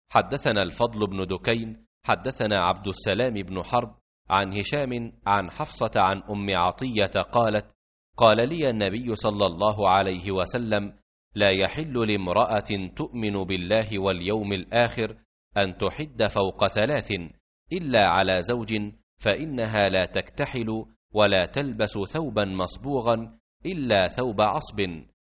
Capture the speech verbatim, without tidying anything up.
حدثنا الفضل بن دكين حدثنا عبد السلام بن حرب عن هشام عن حفصة عن أم عطية قالت: قال لي النبي صلى الله عليه وسلم: لا يحل لامرأة تؤمن بالله واليوم الآخر أن تحد فوق ثلاث إلا على زوج، فإنها لا تكتحل ولا تلبس ثوبا مصبوغا إلا ثوب عصب،